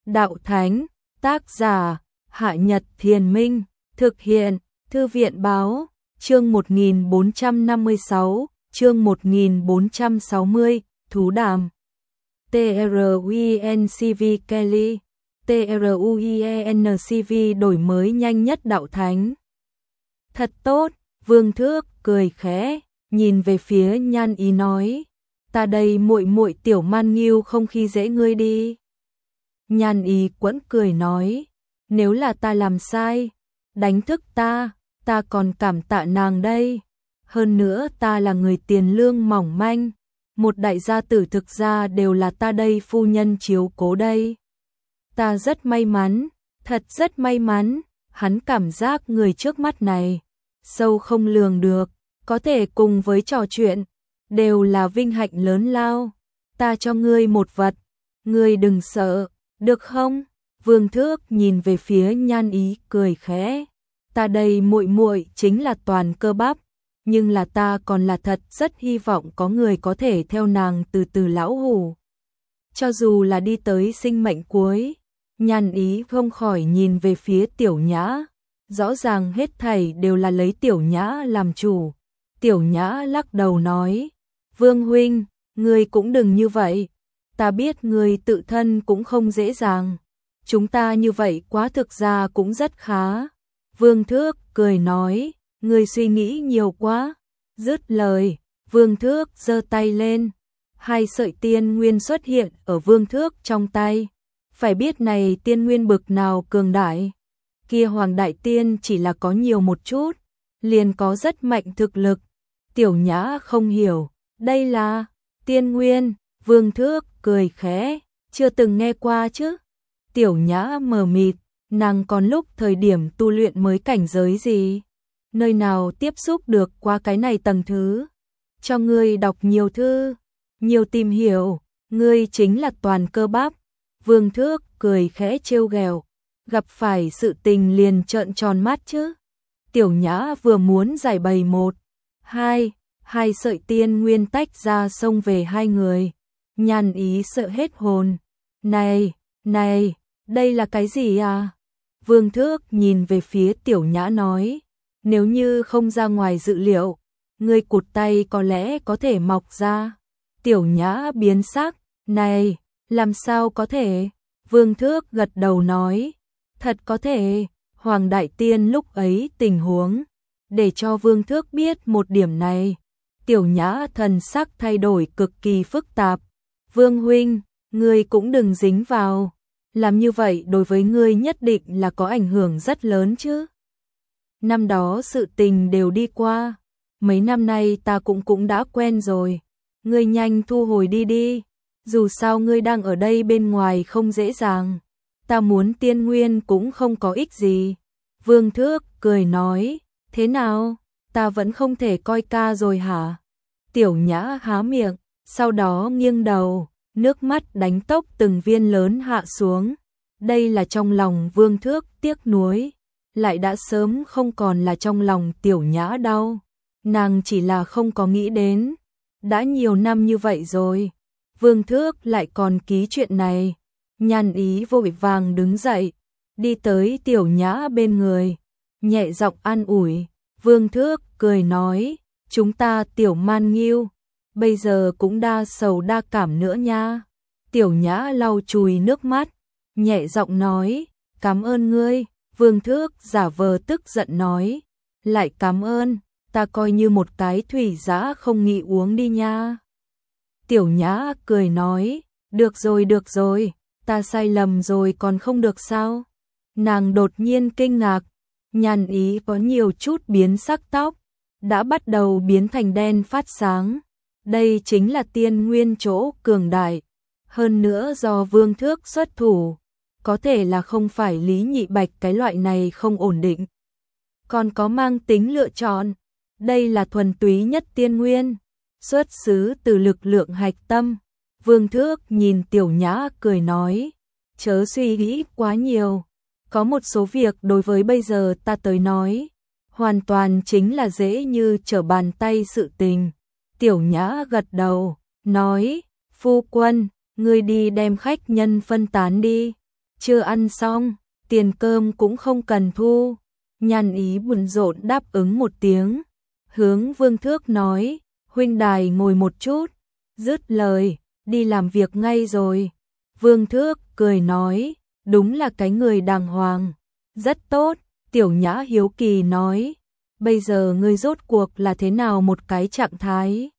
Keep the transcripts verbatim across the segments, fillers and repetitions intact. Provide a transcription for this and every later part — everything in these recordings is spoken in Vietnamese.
Đạo Thánh, tác giả, Hạ Nhật Thiền Minh, thực hiện, Thư viện Báo, chương một nghìn bốn trăm năm mươi sáu, chương một nghìn bốn trăm sáu mươi, Thú Đàm. T R U I N C V Kelly, T R U I N C V đổi mới nhanh nhất Đạo Thánh. Thật tốt, Vương Thước cười khẽ, nhìn về phía Nhan Ý nói, ta đây muội muội Tiểu Man Nghiêu không khi dễ ngươi đi. Nhan Ý quẫn cười nói, nếu là ta làm sai, đánh thức ta, ta còn cảm tạ nàng đây. Hơn nữa ta là người tiền lương mỏng manh, một đại gia tử thực ra đều là ta đây phu nhân chiếu cố đây. Ta rất may mắn, thật rất may mắn, hắn cảm giác người trước mắt này, sâu không lường được, có thể cùng với trò chuyện, đều là vinh hạnh lớn lao. Ta cho ngươi một vật, ngươi đừng sợ, được không? Vương Thước nhìn về phía Nhan Ý cười khẽ, ta đây muội muội chính là toàn cơ bắp, nhưng là ta còn là thật rất hy vọng có người có thể theo nàng từ từ lão hủ. Cho dù là đi tới sinh mệnh cuối, Nhan Ý không khỏi nhìn về phía Tiểu Nhã, rõ ràng hết thảy đều là lấy Tiểu Nhã làm chủ. Tiểu Nhã lắc đầu nói, Vương huynh, ngươi cũng đừng như vậy, ta biết ngươi tự thân cũng không dễ dàng, chúng ta như vậy quá thực ra cũng rất khá. Vương Thước cười nói, ngươi suy nghĩ nhiều quá. Dứt lời, Vương Thước giơ tay lên, hai sợi tiên nguyên xuất hiện ở Vương Thước trong tay. Phải biết này tiên nguyên bực nào cường đại, kia Hoàng Đại Tiên chỉ là có nhiều một chút, liền có rất mạnh thực lực. Tiểu Nhã không hiểu, đây là tiên nguyên. Vương Thước cười khẽ, chưa từng nghe qua chứ. Tiểu Nhã mờ mịt, nàng còn lúc thời điểm tu luyện mới cảnh giới gì, nơi nào tiếp xúc được qua cái này tầng thứ. Cho ngươi đọc nhiều thư, nhiều tìm hiểu, ngươi chính là toàn cơ bắp. Vương Thước cười khẽ trêu ghẹo, gặp phải sự tình liền trợn tròn mắt chứ. Tiểu Nhã vừa muốn giải bày một, hai, hai sợi tiên nguyên tách ra xông về hai người. Nhan Ý sợ hết hồn, này, này, đây là cái gì à? Vương Thước nhìn về phía Tiểu Nhã nói, nếu như không ra ngoài dự liệu, ngươi cụt tay có lẽ có thể mọc ra. Tiểu Nhã biến sắc, này, làm sao có thể? Vương Thước gật đầu nói, thật có thể. Hoàng Đại Tiên lúc ấy tình huống, để cho Vương Thước biết một điểm này. Tiểu Nhã thần sắc thay đổi cực kỳ phức tạp. Vương huynh, ngươi cũng đừng dính vào, làm như vậy đối với ngươi nhất định là có ảnh hưởng rất lớn chứ. Năm đó sự tình đều đi qua, mấy năm nay ta cũng cũng đã quen rồi, ngươi nhanh thu hồi đi đi, dù sao ngươi đang ở đây bên ngoài không dễ dàng, ta muốn tiên nguyên cũng không có ích gì. Vương Thước cười nói, thế nào, ta vẫn không thể coi ca rồi hả? Tiểu Nhã há miệng, sau đó nghiêng đầu, nước mắt đánh tốc từng viên lớn hạ xuống. Đây là trong lòng Vương Thước tiếc nuối, lại đã sớm không còn là trong lòng Tiểu Nhã đau. Nàng chỉ là không có nghĩ đến, đã nhiều năm như vậy rồi, Vương Thước lại còn ký chuyện này. Nhan Ý vội vàng đứng dậy, đi tới Tiểu Nhã bên người, nhẹ giọng an ủi. Vương Thước cười nói, chúng ta Tiểu Man Nghiêu, bây giờ cũng đa sầu đa cảm nữa nha. Tiểu Nhã lau chùi nước mắt, nhẹ giọng nói, cảm ơn ngươi. Vương Thước giả vờ tức giận nói, lại cảm ơn, ta coi như một cái thủy dã không nghĩ uống đi nha. Tiểu Nhã cười nói, được rồi được rồi, ta sai lầm rồi còn không được sao? Nàng đột nhiên kinh ngạc, Nhan Ý có nhiều chút biến sắc, tóc đã bắt đầu biến thành đen phát sáng. Đây chính là tiên nguyên chỗ cường đại, hơn nữa do Vương Thước xuất thủ, có thể là không phải Lý Nhị Bạch cái loại này không ổn định, còn có mang tính lựa chọn. Đây là thuần túy nhất tiên nguyên, xuất xứ từ lực lượng hạch tâm. Vương Thước nhìn Tiểu Nhã cười nói, chớ suy nghĩ quá nhiều, có một số việc đối với bây giờ ta tới nói, hoàn toàn chính là dễ như trở bàn tay sự tình. Tiểu Nhã gật đầu, nói, phu quân, ngươi đi đem khách nhân phân tán đi, chưa ăn xong, tiền cơm cũng không cần thu. Nhan Ý buồn rộn đáp ứng một tiếng, hướng Vương Thước nói, huynh đài ngồi một chút, dứt lời, đi làm việc ngay rồi. Vương Thước cười nói, đúng là cái người đàng hoàng, rất tốt. Tiểu Nhã hiếu kỳ nói, bây giờ ngươi rốt cuộc là thế nào một cái trạng thái?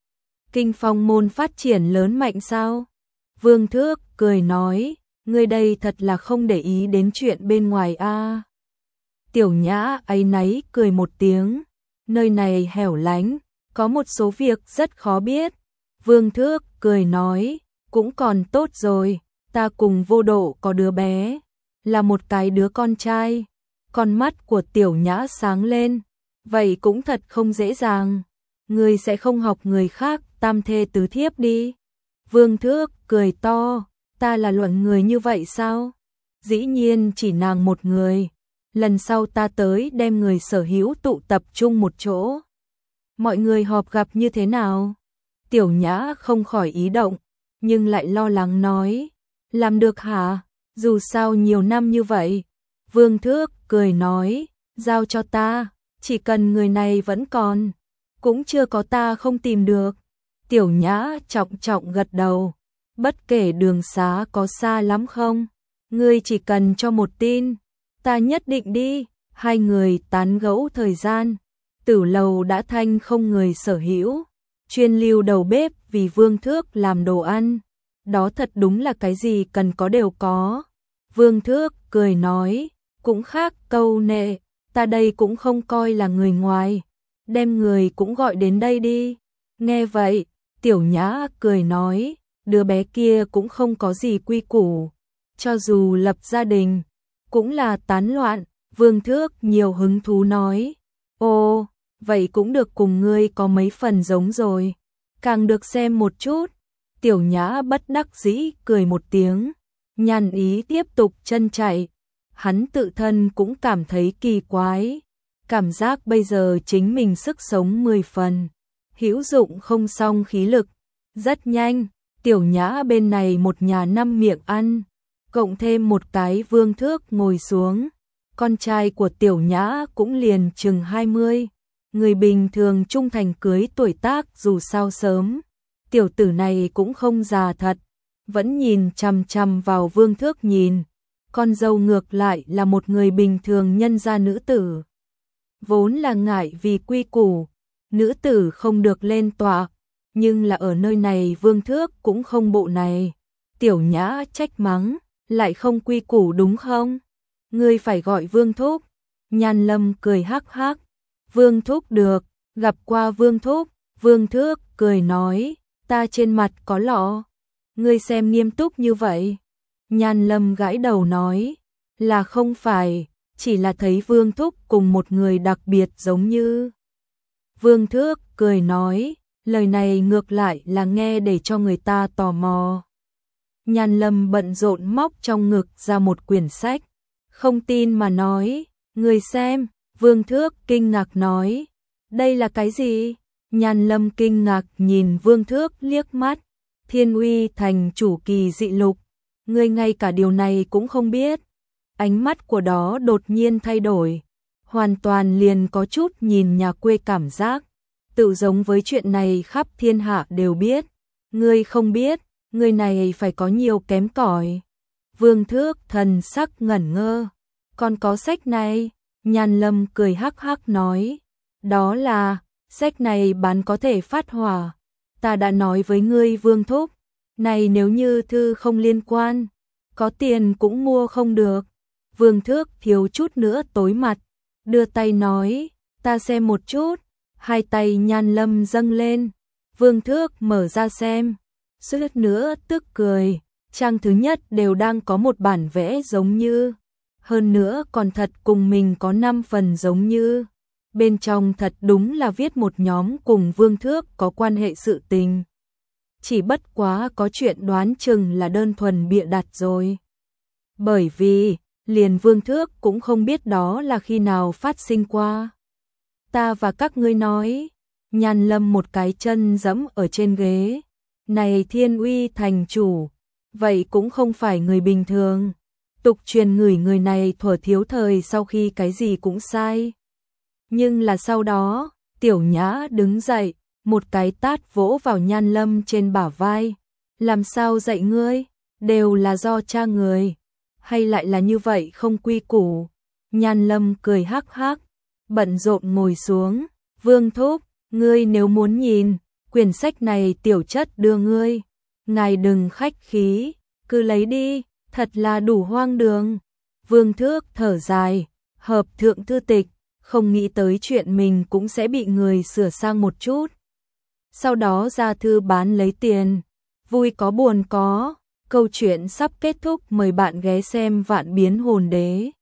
Kinh Phong môn phát triển lớn mạnh sao? Vương Thước cười nói, ngươi đây thật là không để ý đến chuyện bên ngoài a. À. Tiểu Nhã áy náy cười một tiếng, nơi này hẻo lánh, có một số việc rất khó biết. Vương Thước cười nói, cũng còn tốt rồi, ta cùng Vô Độ có đứa bé, là một cái đứa con trai. Con mắt của Tiểu Nhã sáng lên, vậy cũng thật không dễ dàng, ngươi sẽ không học người khác tam thê tứ thiếp đi. Vương Thước cười to, ta là luận người như vậy sao? Dĩ nhiên chỉ nàng một người, lần sau ta tới đem người sở hữu tụ tập trung một chỗ. Mọi người họp gặp như thế nào? Tiểu Nhã không khỏi ý động, nhưng lại lo lắng nói, làm được hả? Dù sao nhiều năm như vậy. Vương Thước cười nói, giao cho ta, chỉ cần người này vẫn còn, cũng chưa có ta không tìm được. Tiểu Nhã trọng trọng gật đầu, bất kể đường xá có xa lắm không, ngươi chỉ cần cho một tin, ta nhất định đi. Hai người tán gẫu thời gian, tử lầu đã thanh không người sở hữu, chuyên lưu đầu bếp vì Vương Thước làm đồ ăn, đó thật đúng là cái gì cần có đều có. Vương Thước cười nói, cũng khác câu nệ, ta đây cũng không coi là người ngoài, đem người cũng gọi đến đây đi. Nghe vậy, Tiểu Nhã cười nói, đứa bé kia cũng không có gì quy củ, cho dù lập gia đình, cũng là tán loạn. Vương Thước nhiều hứng thú nói, ồ, vậy cũng được, cùng ngươi có mấy phần giống rồi, càng được xem một chút. Tiểu Nhã bất đắc dĩ cười một tiếng, Nhan Ý tiếp tục chân chạy. Hắn tự thân cũng cảm thấy kỳ quái, cảm giác bây giờ chính mình sức sống mười phần, hữu dụng không xong khí lực. Rất nhanh, Tiểu Nhã bên này một nhà năm miệng ăn, cộng thêm một cái Vương Thước ngồi xuống, con trai của Tiểu Nhã cũng liền chừng hai mươi, người bình thường trung thành cưới tuổi tác dù sao sớm, tiểu tử này cũng không già thật, vẫn nhìn chằm chằm vào Vương Thước nhìn. Con dâu ngược lại là một người bình thường nhân gia nữ tử, vốn là ngại vì quy củ, nữ tử không được lên tọa, nhưng là ở nơi này Vương Thước cũng không bộ này. Tiểu Nhã trách mắng, lại không quy củ đúng không? Ngươi phải gọi Vương Thúc. Nhan Lâm cười hắc hắc, Vương Thúc được, gặp qua Vương Thúc. Vương Thước cười nói, ta trên mặt có lọ, ngươi xem nghiêm túc như vậy. Nhan Lâm gãi đầu nói, là không phải, chỉ là thấy Vương Thúc cùng một người đặc biệt giống như. Vương Thước cười nói, lời này ngược lại là nghe để cho người ta tò mò. Nhan Lâm bận rộn móc trong ngực ra một quyển sách, không tin mà nói, người xem. Vương Thước kinh ngạc nói, đây là cái gì? Nhan Lâm kinh ngạc nhìn Vương Thước liếc mắt, Thiên Uy Thành Chủ Kỳ Dị Lục, ngươi ngay cả điều này cũng không biết. Ánh mắt của đó đột nhiên thay đổi, hoàn toàn liền có chút nhìn nhà quê cảm giác, tự giống với chuyện này khắp thiên hạ đều biết. Ngươi không biết, người này phải có nhiều kém cỏi. Vương Thước thần sắc ngẩn ngơ, còn có sách này? Nhan Lâm cười hắc hắc nói, đó là, sách này bán có thể phát hỏa. Ta đã nói với ngươi Vương Thúc, này nếu như thư không liên quan, có tiền cũng mua không được. Vương Thước thiếu chút nữa tối mặt, đưa tay nói, ta xem một chút. Hai tay Nhan Lâm dâng lên, Vương Thước mở ra xem, suýt nữa tức cười, trang thứ nhất đều đang có một bản vẽ giống như, hơn nữa còn thật cùng mình có năm phần giống như. Bên trong thật đúng là viết một nhóm cùng Vương Thước có quan hệ sự tình. Chỉ bất quá có chuyện đoán chừng là đơn thuần bịa đặt rồi. Bởi vì, liền Vương Thước cũng không biết đó là khi nào phát sinh qua. Ta và các ngươi nói, Nhan Lâm một cái chân giẫm ở trên ghế. Này Thiên Uy Thành Chủ, vậy cũng không phải người bình thường. tục truyền ngửi người này thuở thiếu thời sau khi cái gì cũng sai. Nhưng là sau đó, Tiểu Nhã đứng dậy, một cái tát vỗ vào Nhan Lâm trên bả vai. Làm sao dạy ngươi? Đều là do cha người. Hay lại là như vậy không quy củ? Nhan Lâm cười hắc hắc, bận rộn ngồi xuống. Vương thúc, ngươi nếu muốn nhìn, quyển sách này tiểu chất đưa ngươi. Ngài đừng khách khí, cứ lấy đi, thật là đủ hoang đường. Vương Thước thở dài, hợp thượng thư tịch, không nghĩ tới chuyện mình cũng sẽ bị người sửa sang một chút. Sau đó ra thư bán lấy tiền, vui có buồn có, câu chuyện sắp kết thúc, mời bạn ghé xem Vạn Biến Hồn Đế.